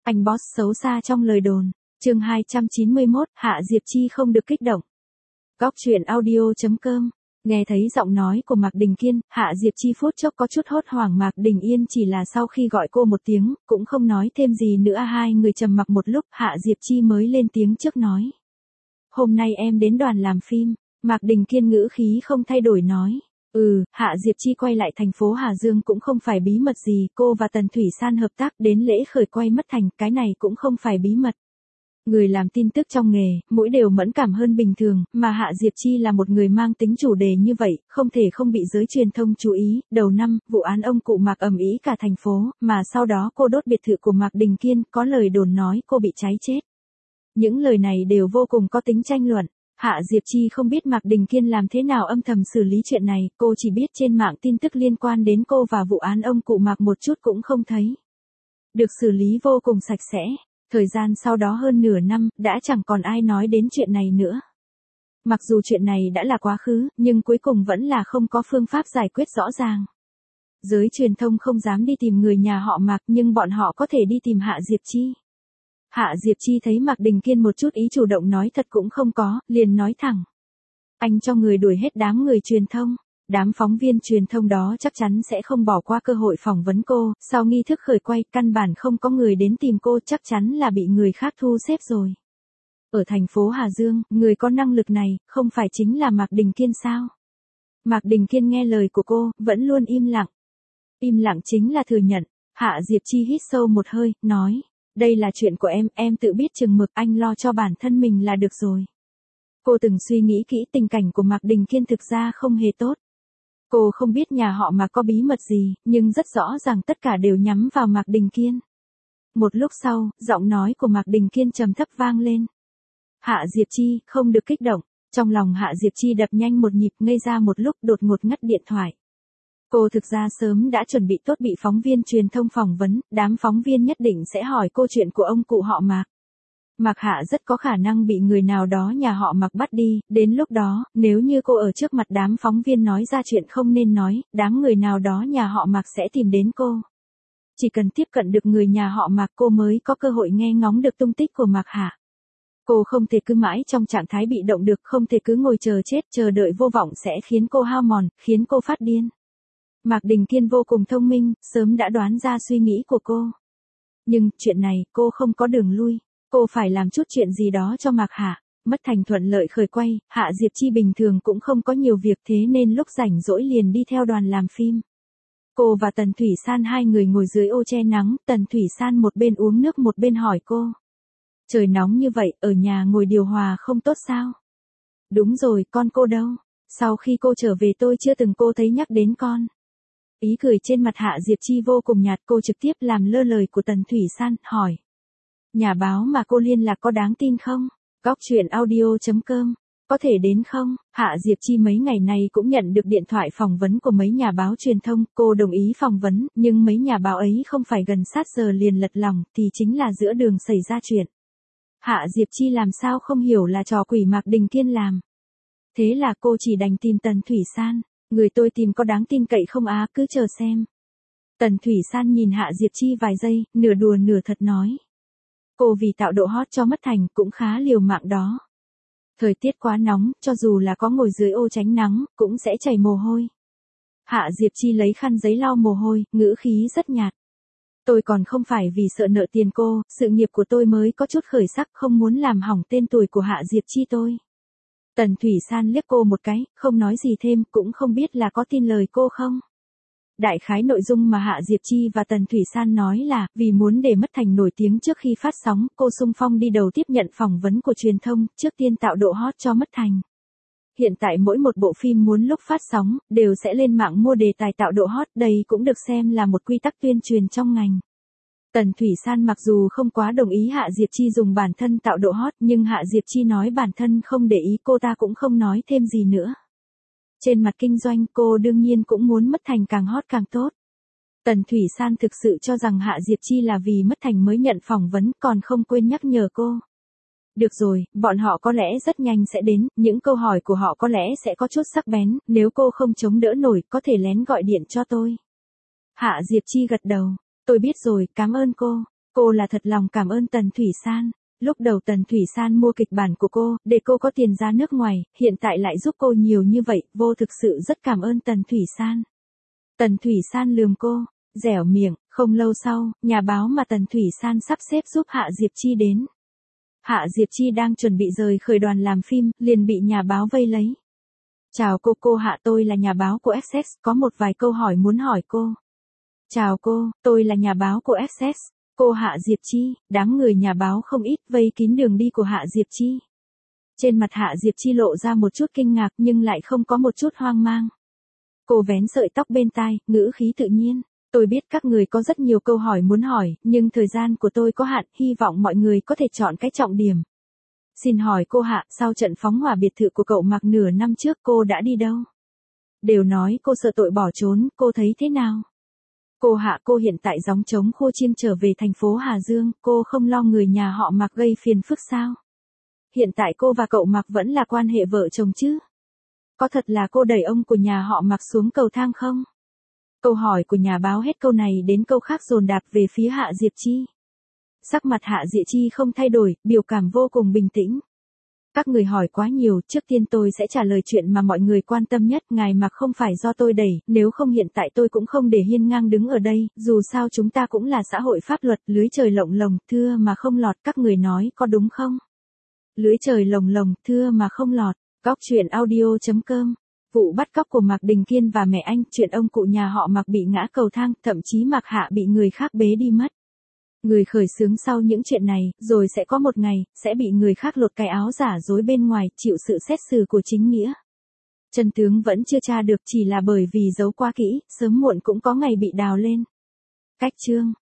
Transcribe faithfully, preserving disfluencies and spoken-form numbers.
Anh boss xấu xa trong lời đồn. Chương hai trăm chín mươi mốt, Hạ Diệp Chi không được kích động. Góc truyện audio chấm com. Nghe thấy giọng nói của Mạc Đình Kiên, Hạ Diệp Chi phút chốc có chút hốt hoảng. Mạc Đình Yên chỉ là sau khi gọi cô một tiếng, cũng không nói thêm gì nữa. Hai người trầm mặc một lúc, Hạ Diệp Chi mới lên tiếng trước nói. Hôm nay em đến đoàn làm phim. Mạc Đình Kiên ngữ khí không thay đổi nói. Ừ, Hạ Diệp Chi quay lại thành phố Hà Dương cũng không phải bí mật gì, cô và Tần Thủy San hợp tác đến lễ khởi quay Mất Thành, cái này cũng không phải bí mật. Người làm tin tức trong nghề, mỗi đều mẫn cảm hơn bình thường, mà Hạ Diệp Chi là một người mang tính chủ đề như vậy, không thể không bị giới truyền thông chú ý. Đầu năm, vụ án ông cụ Mạc ầm ĩ cả thành phố, mà sau đó cô đốt biệt thự của Mạc Đình Kiên, có lời đồn nói cô bị cháy chết. Những lời này đều vô cùng có tính tranh luận. Hạ Diệp Chi không biết Mạc Đình Kiên làm thế nào âm thầm xử lý chuyện này, cô chỉ biết trên mạng tin tức liên quan đến cô và vụ án ông cụ Mạc một chút cũng không thấy. Được xử lý vô cùng sạch sẽ. Thời gian sau đó hơn nửa năm, đã chẳng còn ai nói đến chuyện này nữa. Mặc dù chuyện này đã là quá khứ, nhưng cuối cùng vẫn là không có phương pháp giải quyết rõ ràng. Giới truyền thông không dám đi tìm người nhà họ Mạc, nhưng bọn họ có thể đi tìm Hạ Diệp Chi. Hạ Diệp Chi thấy Mạc Đình Kiên một chút ý chủ động nói thật cũng không có, liền nói thẳng. Anh cho người đuổi hết đám người truyền thông. Đám phóng viên truyền thông đó chắc chắn sẽ không bỏ qua cơ hội phỏng vấn cô, sau nghi thức khởi quay, căn bản không có người đến tìm cô, chắc chắn là bị người khác thu xếp rồi. Ở thành phố Hà Dương, người có năng lực này, không phải chính là Mạc Đình Kiên sao? Mạc Đình Kiên nghe lời của cô, vẫn luôn im lặng. Im lặng chính là thừa nhận. Hạ Diệp Chi hít sâu một hơi, nói. Đây là chuyện của em, em tự biết chừng mực, anh lo cho bản thân mình là được rồi. Cô từng suy nghĩ kỹ, tình cảnh của Mạc Đình Kiên thực ra không hề tốt. Cô không biết nhà họ Mạc có bí mật gì, nhưng rất rõ ràng tất cả đều nhắm vào Mạc Đình Kiên. Một lúc sau, giọng nói của Mạc Đình Kiên trầm thấp vang lên. Hạ Diệp Chi, không được kích động. Trong lòng Hạ Diệp Chi đập nhanh một nhịp, ngây ra một lúc, đột ngột ngắt điện thoại. Cô thực ra sớm đã chuẩn bị tốt bị phóng viên truyền thông phỏng vấn, đám phóng viên nhất định sẽ hỏi cô chuyện của ông cụ họ Mạc. Mạc Hạ rất có khả năng bị người nào đó nhà họ Mạc bắt đi, đến lúc đó, nếu như cô ở trước mặt đám phóng viên nói ra chuyện không nên nói, đám người nào đó nhà họ Mạc sẽ tìm đến cô. Chỉ cần tiếp cận được người nhà họ Mạc cô mới có cơ hội nghe ngóng được tung tích của Mạc Hạ. Cô không thể cứ mãi trong trạng thái bị động được, không thể cứ ngồi chờ chết, chờ đợi vô vọng sẽ khiến cô hao mòn, khiến cô phát điên. Mạc Đình Kiên vô cùng thông minh, sớm đã đoán ra suy nghĩ của cô. Nhưng, chuyện này, cô không có đường lui. Cô phải làm chút chuyện gì đó cho Mạc Hạ. Mất Thành thuận lợi khởi quay, Hạ Diệp Chi bình thường cũng không có nhiều việc, thế nên lúc rảnh rỗi liền đi theo đoàn làm phim. Cô và Tần Thủy San hai người ngồi dưới ô che nắng, Tần Thủy San một bên uống nước một bên hỏi cô. Trời nóng như vậy, ở nhà ngồi điều hòa không tốt sao? Đúng rồi, con cô đâu? Sau khi cô trở về tôi chưa từng cô thấy nhắc đến con. Ý cười trên mặt Hạ Diệp Chi vô cùng nhạt, cô trực tiếp làm lơ lời của Tần Thủy San, hỏi. Nhà báo mà cô liên lạc có đáng tin không? Góc truyện audio chấm com. Có thể đến không? Hạ Diệp Chi mấy ngày này cũng nhận được điện thoại phỏng vấn của mấy nhà báo truyền thông, cô đồng ý phỏng vấn, nhưng mấy nhà báo ấy không phải gần sát giờ liền lật lòng, thì chính là giữa đường xảy ra chuyện. Hạ Diệp Chi làm sao không hiểu là trò quỷ Mạc Đình Kiên làm. Thế là cô chỉ đành tìm Tần Thủy San. Người tôi tìm có đáng tin cậy không á, cứ chờ xem. Tần Thủy San nhìn Hạ Diệp Chi vài giây, nửa đùa nửa thật nói. Cô vì tạo độ hot cho Mất Thành cũng khá liều mạng đó. Thời tiết quá nóng, cho dù là có ngồi dưới ô tránh nắng, cũng sẽ chảy mồ hôi. Hạ Diệp Chi lấy khăn giấy lau mồ hôi, ngữ khí rất nhạt. Tôi còn không phải vì sợ nợ tiền cô, sự nghiệp của tôi mới có chút khởi sắc, không muốn làm hỏng tên tuổi của Hạ Diệp Chi tôi. Tần Thủy San liếc cô một cái, không nói gì thêm, cũng không biết là có tin lời cô không. Đại khái nội dung mà Hạ Diệp Chi và Tần Thủy San nói là, vì muốn để Mất Thành nổi tiếng trước khi phát sóng, cô xung phong đi đầu tiếp nhận phỏng vấn của truyền thông, trước tiên tạo độ hot cho Mất Thành. Hiện tại mỗi một bộ phim muốn lúc phát sóng, đều sẽ lên mạng mua đề tài tạo độ hot, đây cũng được xem là một quy tắc tuyên truyền trong ngành. Tần Thủy San mặc dù không quá đồng ý Hạ Diệp Chi dùng bản thân tạo độ hot, nhưng Hạ Diệp Chi nói bản thân không để ý, cô ta cũng không nói thêm gì nữa. Trên mặt kinh doanh cô đương nhiên cũng muốn Mất Thành càng hot càng tốt. Tần Thủy San thực sự cho rằng Hạ Diệp Chi là vì Mất Thành mới nhận phỏng vấn, còn không quên nhắc nhở cô. Được rồi, bọn họ có lẽ rất nhanh sẽ đến, những câu hỏi của họ có lẽ sẽ có chút sắc bén, nếu cô không chống đỡ nổi, có thể lén gọi điện cho tôi. Hạ Diệp Chi gật đầu, tôi biết rồi, cảm ơn cô. Cô là thật lòng cảm ơn Tần Thủy San. Lúc đầu Tần Thủy San mua kịch bản của cô, để cô có tiền ra nước ngoài, hiện tại lại giúp cô nhiều như vậy, vô thực sự rất cảm ơn Tần Thủy San. Tần Thủy San lườm cô, dẻo miệng, không lâu sau, nhà báo mà Tần Thủy San sắp xếp giúp Hạ Diệp Chi đến. Hạ Diệp Chi đang chuẩn bị rời khởi đoàn làm phim, liền bị nhà báo vây lấy. Chào cô, cô Hạ, tôi là nhà báo của ép ét, có một vài câu hỏi muốn hỏi cô. Chào cô, tôi là nhà báo của ép ét. Cô Hạ Diệp Chi, đám người nhà báo không ít vây kín đường đi của Hạ Diệp Chi. Trên mặt Hạ Diệp Chi lộ ra một chút kinh ngạc nhưng lại không có một chút hoang mang. Cô vén sợi tóc bên tai, ngữ khí tự nhiên. Tôi biết các người có rất nhiều câu hỏi muốn hỏi, nhưng thời gian của tôi có hạn, hy vọng mọi người có thể chọn cái trọng điểm. Xin hỏi cô Hạ, sau trận phóng hỏa biệt thự của cậu Mạc nửa năm trước cô đã đi đâu? Đều nói cô sợ tội bỏ trốn, cô thấy thế nào? Cô Hạ, cô hiện tại gióng trống khô chiêng trở về thành phố Hà Dương, cô không lo người nhà họ Mạc gây phiền phức sao? Hiện tại cô và cậu Mạc vẫn là quan hệ vợ chồng chứ? Có thật là cô đẩy ông của nhà họ Mạc xuống cầu thang không? Câu hỏi của nhà báo hết câu này đến câu khác dồn đạp về phía Hạ Diệp Chi. Sắc mặt Hạ Diệp Chi không thay đổi, biểu cảm vô cùng bình tĩnh. Các người hỏi quá nhiều, trước tiên tôi sẽ trả lời chuyện mà mọi người quan tâm nhất, ngài Mạc không phải do tôi đẩy, nếu không hiện tại tôi cũng không để hiên ngang đứng ở đây, dù sao chúng ta cũng là xã hội pháp luật, lưới trời lộng lồng, thưa mà không lọt, các người nói có đúng không? Lưới trời lồng lồng, thưa mà không lọt. Góc truyện audio chấm com. Vụ bắt cóc của Mạc Đình Kiên và mẹ anh, chuyện ông cụ nhà họ Mạc bị ngã cầu thang, thậm chí Mạc Hạ bị người khác bế đi mất. Người khởi xướng sau những chuyện này, rồi sẽ có một ngày, sẽ bị người khác lột cái áo giả dối bên ngoài, chịu sự xét xử của chính nghĩa. Chân tướng vẫn chưa tra được chỉ là bởi vì giấu quá kỹ, sớm muộn cũng có ngày bị đào lên. Cách chương